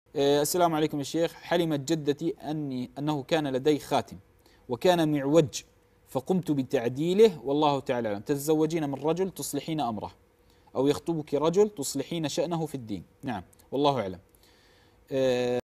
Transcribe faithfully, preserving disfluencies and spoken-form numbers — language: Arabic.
آه، السلام عليكم يا شيخ. حلمت جدتي أني أنه كان لدي خاتم وكان معوج، فقمت بتعديله والله تعالى أعلم. تتزوجين من رجل تصلحين أمره، أو يخطبك رجل تصلحين شأنه في الدين. نعم والله أعلم. آه،